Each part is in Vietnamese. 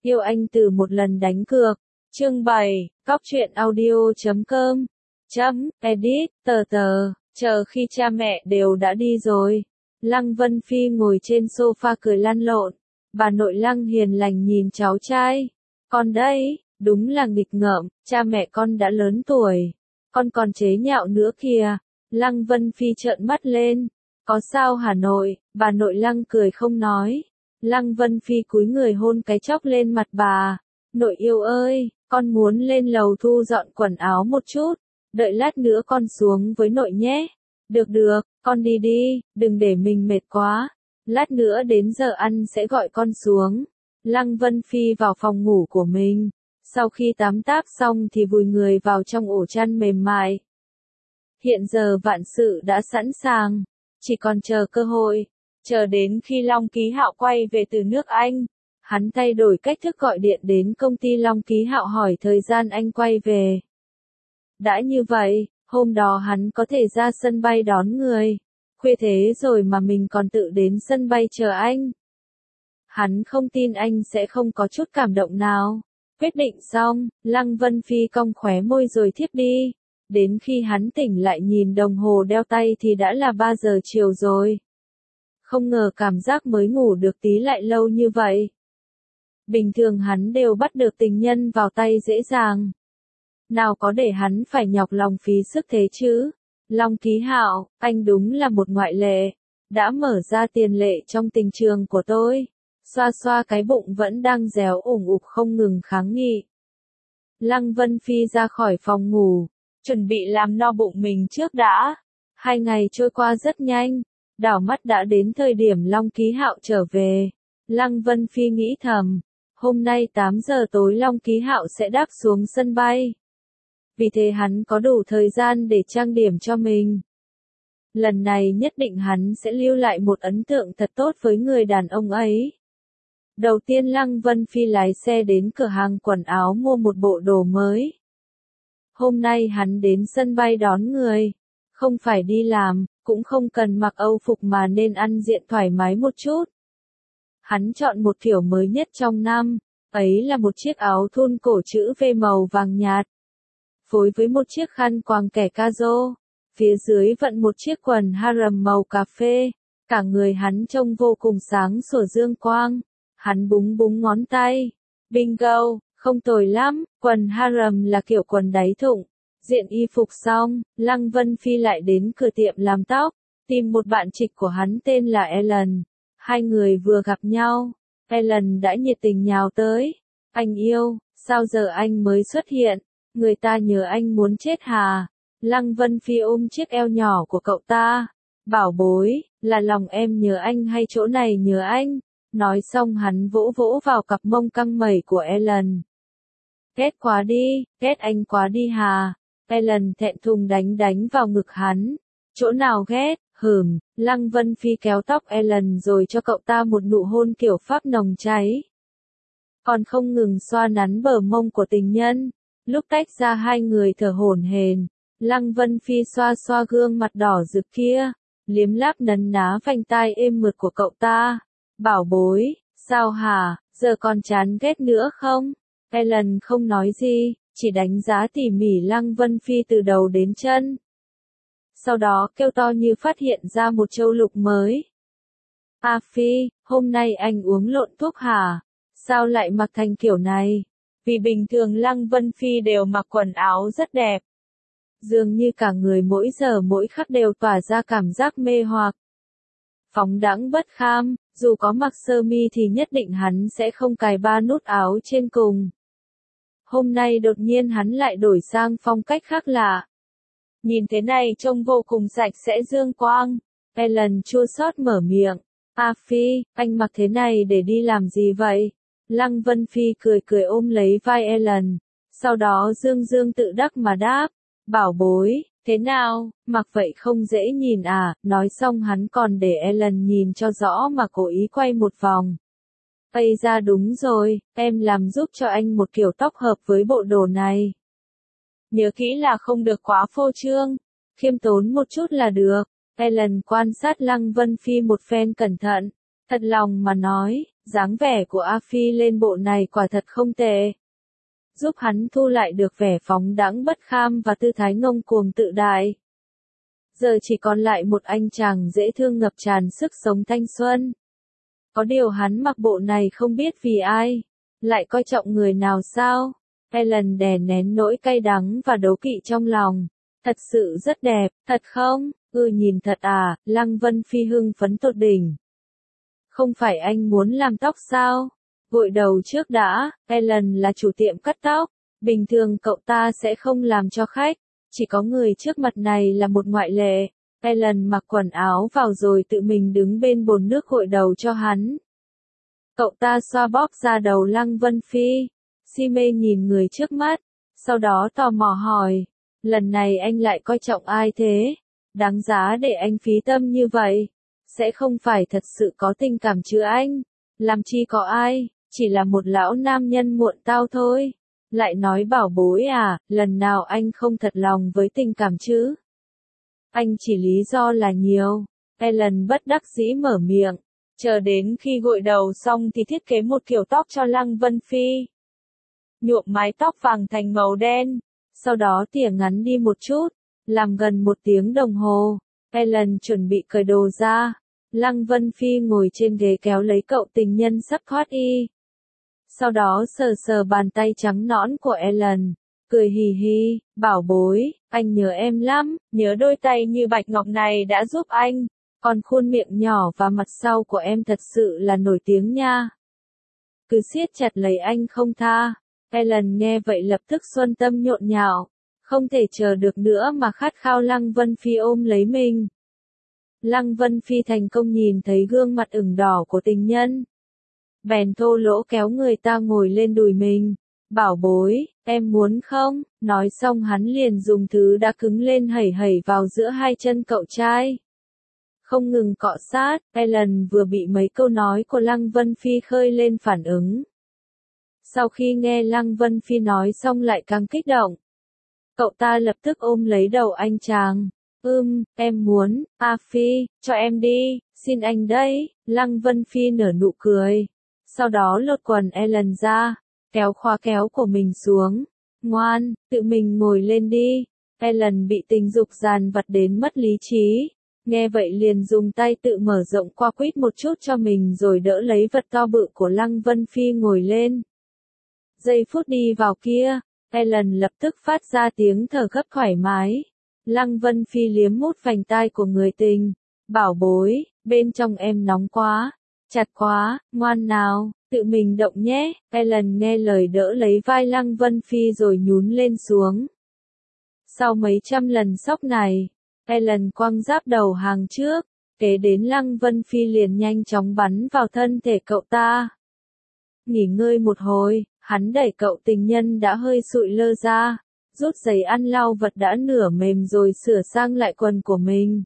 Yêu anh từ một lần đánh cược. Chương 7, Cóc truyện audio.com. Edit, chờ khi cha mẹ đều đã đi rồi. Lăng Vân Phi ngồi trên sofa cười lăn lộn. Bà nội Lăng hiền lành nhìn cháu trai. Con đây, đúng là nghịch ngợm, cha mẹ con đã lớn tuổi. Con còn chế nhạo nữa kìa. Lăng Vân Phi trợn mắt lên. Có sao hả nội? Bà nội Lăng cười không nói. Lăng Vân Phi cúi người hôn cái chóc lên mặt bà. Nội yêu ơi, con muốn lên lầu thu dọn quần áo một chút. Đợi lát nữa con xuống với nội nhé. Được, con đi đi, đừng để mình mệt quá. Lát nữa đến giờ ăn sẽ gọi con xuống. Lăng Vân Phi vào phòng ngủ của mình. Sau khi tắm táp xong thì vùi người vào trong ổ chăn mềm mại. Hiện giờ vạn sự đã sẵn sàng. Chỉ còn chờ cơ hội. Chờ đến khi Long Ký Hạo quay về từ nước Anh. Hắn thay đổi cách thức gọi điện đến công ty Long Ký Hạo hỏi thời gian anh quay về. Đã như vậy, hôm đó hắn có thể ra sân bay đón người. Khuya thế rồi mà mình còn tự đến sân bay chờ anh. Hắn không tin anh sẽ không có chút cảm động nào. Quyết định xong, Lăng Vân Phi cong khóe môi rồi thiếp đi. Đến khi hắn tỉnh lại nhìn đồng hồ đeo tay thì đã là 3 giờ chiều rồi. Không ngờ cảm giác mới ngủ được tí lại lâu như vậy. Bình thường hắn đều bắt được tình nhân vào tay dễ dàng. Nào có để hắn phải nhọc lòng phí sức thế chứ. Long Ký Hạo, anh đúng là một ngoại lệ. Đã mở ra tiền lệ trong tình trường của tôi. Xoa xoa cái bụng vẫn đang réo ủng ục không ngừng kháng nghị. Lăng Vân Phi ra khỏi phòng ngủ. Chuẩn bị làm no bụng mình trước đã. 2 ngày trôi qua rất nhanh. Đảo mắt đã đến thời điểm Long Ký Hạo trở về. Lăng Vân Phi nghĩ thầm. Hôm nay 8 giờ tối Long Ký Hạo sẽ đáp xuống sân bay. Vì thế hắn có đủ thời gian để trang điểm cho mình. Lần này nhất định hắn sẽ lưu lại một ấn tượng thật tốt với người đàn ông ấy. Đầu tiên Lăng Vân Phi lái xe đến cửa hàng quần áo mua một bộ đồ mới. Hôm nay hắn đến sân bay đón người. Không phải đi làm, cũng không cần mặc âu phục mà nên ăn diện thoải mái một chút. Hắn chọn một kiểu mới nhất trong năm, ấy là một chiếc áo thun cổ chữ V màu vàng nhạt. Phối với một chiếc khăn quàng kẻ cazo, phía dưới vận một chiếc quần harem màu cà phê. Cả người hắn trông vô cùng sáng sủa dương quang. Hắn búng búng ngón tay. Bingo, không tồi lắm, quần harem là kiểu quần đáy thụng. Diện y phục xong, Lăng Vân Phi lại đến cửa tiệm làm tóc, tìm một bạn trịch của hắn tên là Ellen. Hai người vừa gặp nhau, Ellen đã nhiệt tình nhào tới. Anh yêu, sao giờ anh mới xuất hiện? Người ta nhớ anh muốn chết hà. Lăng Vân Phi ôm chiếc eo nhỏ của cậu ta. Bảo bối, là lòng em nhớ anh hay chỗ này nhớ anh? Nói xong hắn vỗ vỗ vào cặp mông căng mẩy của Ellen. Ghét quá đi, ghét anh quá đi hà. Ellen thẹn thùng đánh vào ngực hắn. Chỗ nào ghét, Lăng Vân Phi kéo tóc Ellen rồi cho cậu ta một nụ hôn kiểu Pháp nồng cháy. Còn không ngừng xoa nắn bờ mông của tình nhân. Lúc tách ra hai người thở hổn hển. Lăng Vân Phi xoa xoa gương mặt đỏ rực kia. Liếm láp nấn ná vành tai êm mượt của cậu ta. Bảo bối, sao hả, giờ còn chán ghét nữa không? Ellen không nói gì, chỉ đánh giá tỉ mỉ Lăng Vân Phi từ đầu đến chân. Sau đó kêu to như phát hiện ra một châu lục mới. A Phi, hôm nay anh uống lộn thuốc hả? Sao lại mặc thành kiểu này? Vì bình thường Lăng Vân Phi đều mặc quần áo rất đẹp. Dường như cả người mỗi giờ mỗi khắc đều tỏa ra cảm giác mê hoặc. Phóng đãng bất kham, dù có mặc sơ mi thì nhất định hắn sẽ không cài 3 nút áo trên cùng. Hôm nay đột nhiên hắn lại đổi sang phong cách khác lạ. Nhìn thế này trông vô cùng sạch sẽ dương quang. Ellen chua xót mở miệng. A Phi, anh mặc thế này để đi làm gì vậy? Lăng Vân Phi cười ôm lấy vai Ellen. Sau đó dương tự đắc mà đáp. Bảo bối, thế nào, mặc vậy không dễ nhìn à? Nói xong hắn còn để Ellen nhìn cho rõ mà cố ý quay một vòng. Ây ra đúng rồi, em làm giúp cho anh một kiểu tóc hợp với bộ đồ này. Nhớ kỹ là không được quá phô trương, khiêm tốn một chút là được. Ellen quan sát Lăng Vân Phi một phen cẩn thận, thật lòng mà nói, Dáng vẻ của A Phi lên bộ này quả thật không tệ. Giúp hắn thu lại được vẻ phóng đãng bất kham và tư thái ngông cuồng tự đại. Giờ chỉ còn lại một anh chàng dễ thương ngập tràn sức sống thanh xuân. Có điều hắn mặc bộ này không biết vì ai, lại coi trọng người nào sao? Ellen đè nén nỗi cay đắng và đố kỵ trong lòng. Thật sự rất đẹp, thật không? Nhìn thật à, Lăng Vân Phi hưng phấn tột đỉnh. Không phải anh muốn làm tóc sao? Gội đầu trước đã, Ellen là chủ tiệm cắt tóc. Bình thường cậu ta sẽ không làm cho khách. Chỉ có người trước mặt này là một ngoại lệ. Ellen mặc quần áo vào rồi tự mình đứng bên bồn nước gội đầu cho hắn. Cậu ta xoa bóp ra đầu Lăng Vân Phi. Si mê nhìn người trước mắt. Sau đó tò mò hỏi. Lần này anh lại coi trọng ai thế? Đáng giá để anh phí tâm như vậy. Sẽ không phải thật sự có tình cảm chứ anh? Làm chi có ai? Chỉ là một lão nam nhân muộn tao thôi. Lại nói bảo bối à, lần nào anh không thật lòng với tình cảm chứ? Anh chỉ lý do là nhiều. Ellen bất đắc dĩ mở miệng. Chờ đến khi gội đầu xong thì thiết kế một kiểu tóc cho Lăng Vân Phi. Nhuộm mái tóc vàng thành màu đen. Sau đó tỉa ngắn đi một chút. Làm gần 1 tiếng đồng hồ. Ellen chuẩn bị cởi đồ ra. Lăng Vân Phi ngồi trên ghế kéo lấy cậu tình nhân sắp thoát y. Sau đó sờ sờ bàn tay trắng nõn của Ellen. Cười hì hì, bảo bối, anh nhớ em lắm, nhớ đôi tay như bạch ngọc này đã giúp anh. Còn khuôn miệng nhỏ và mặt sau của em thật sự là nổi tiếng nha. Cứ siết chặt lấy anh không tha. Ellen nghe vậy lập tức xuân tâm nhộn nhạo. Không thể chờ được nữa mà khát khao Lăng Vân Phi ôm lấy mình. Lăng Vân Phi thành công nhìn thấy gương mặt ửng đỏ của tình nhân. Bèn thô lỗ kéo người ta ngồi lên đùi mình. Bảo bối, em muốn không? Nói xong hắn liền dùng thứ đã cứng lên hẩy hẩy vào giữa hai chân cậu trai. Không ngừng cọ sát, Ellen vừa bị mấy câu nói của Lăng Vân Phi khơi lên phản ứng. Sau khi nghe Lăng Vân Phi nói xong lại càng kích động. Cậu ta lập tức ôm lấy đầu anh chàng. Em muốn, A Phi, cho em đi, xin anh đấy. Lăng Vân Phi nở nụ cười. Sau đó lột quần Ellen ra, kéo khóa kéo của mình xuống. Ngoan, tự mình ngồi lên đi. Ellen bị tình dục dàn vặt đến mất lý trí. Nghe vậy liền dùng tay tự mở rộng qua quýt một chút cho mình rồi đỡ lấy vật to bự của Lăng Vân Phi ngồi lên. Giây phút đi vào kia, Ellen lập tức phát ra tiếng thở gấp thoải mái. Lăng Vân Phi liếm mút vành tai của người tình. Bảo bối, bên trong em nóng quá, chặt quá, ngoan nào, tự mình động nhé. Ellen nghe lời đỡ lấy vai Lăng Vân Phi rồi nhún lên xuống. Sau mấy trăm lần sốc này, Ellen quăng giáp đầu hàng trước, kế đến Lăng Vân Phi liền nhanh chóng bắn vào thân thể cậu ta. Nghỉ ngơi một hồi, hắn đẩy cậu tình nhân đã hơi sụi lơ ra, rút giấy ăn lau vật đã nửa mềm rồi sửa sang lại quần của mình.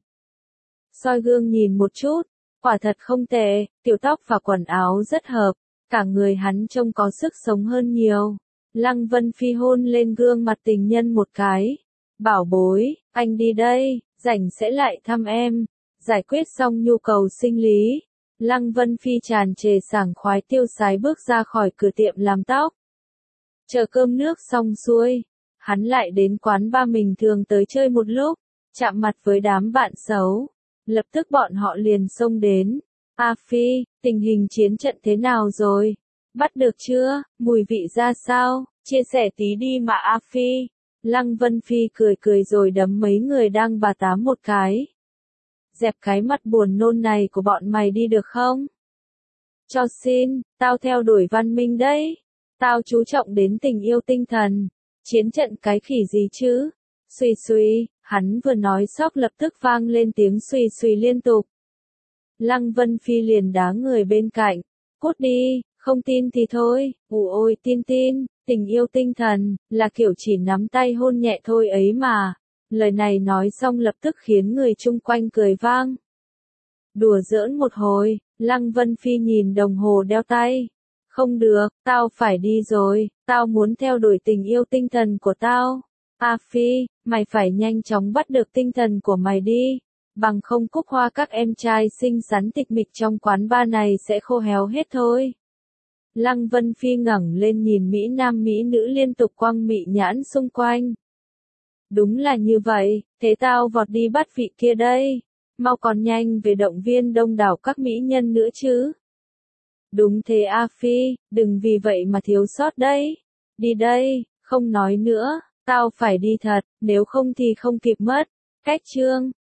Soi gương nhìn một chút, quả thật không tệ, kiểu tóc và quần áo rất hợp, cả người hắn trông có sức sống hơn nhiều. Lăng Vân Phi hôn lên gương mặt tình nhân một cái. Bảo bối, anh đi đây, rảnh sẽ lại thăm em. Giải quyết xong nhu cầu sinh lý. Lăng Vân Phi tràn trề sảng khoái tiêu sái bước ra khỏi cửa tiệm làm tóc. Chờ cơm nước xong xuôi, hắn lại đến quán bar mình thường tới chơi một lúc, chạm mặt với đám bạn xấu. Lập tức bọn họ liền xông đến. A Phi, tình hình chiến trận thế nào rồi? Bắt được chưa? Mùi vị ra sao? Chia sẻ tí đi mà A Phi. Lăng Vân Phi cười cười rồi đấm mấy người đang bà tám một cái. Dẹp cái mặt buồn nôn này của bọn mày đi được không? Cho xin, tao theo đuổi văn minh đấy. Tao chú trọng đến tình yêu tinh thần. Chiến trận cái khỉ gì chứ? Xuy xuy, hắn vừa nói sóc lập tức vang lên tiếng xuy xuy liên tục. Lăng Vân Phi liền đá người bên cạnh. Cút đi, không tin thì thôi. Ôi tin, tình yêu tinh thần, là kiểu chỉ nắm tay hôn nhẹ thôi ấy mà. Lời này nói xong lập tức khiến người chung quanh cười vang. Đùa giỡn một hồi, Lăng Vân Phi nhìn đồng hồ đeo tay. Không được, tao phải đi rồi, tao muốn theo đuổi tình yêu tinh thần của tao. A Phi, mày phải nhanh chóng bắt được tinh thần của mày đi. bằng không cúc hoa các em trai xinh xắn tịch mịch trong quán bar này sẽ khô héo hết thôi. Lăng Vân Phi ngẩng lên nhìn mỹ nam mỹ nữ liên tục quăng mị nhãn xung quanh. Đúng là như vậy, thế tao vọt đi bắt vị kia đây. Mau còn nhanh về động viên đông đảo các mỹ nhân nữa chứ. Đúng thế A Phi, đừng vì vậy mà thiếu sót đấy. Đi đây, không nói nữa, tao phải đi thật, nếu không thì không kịp mất. Cách chương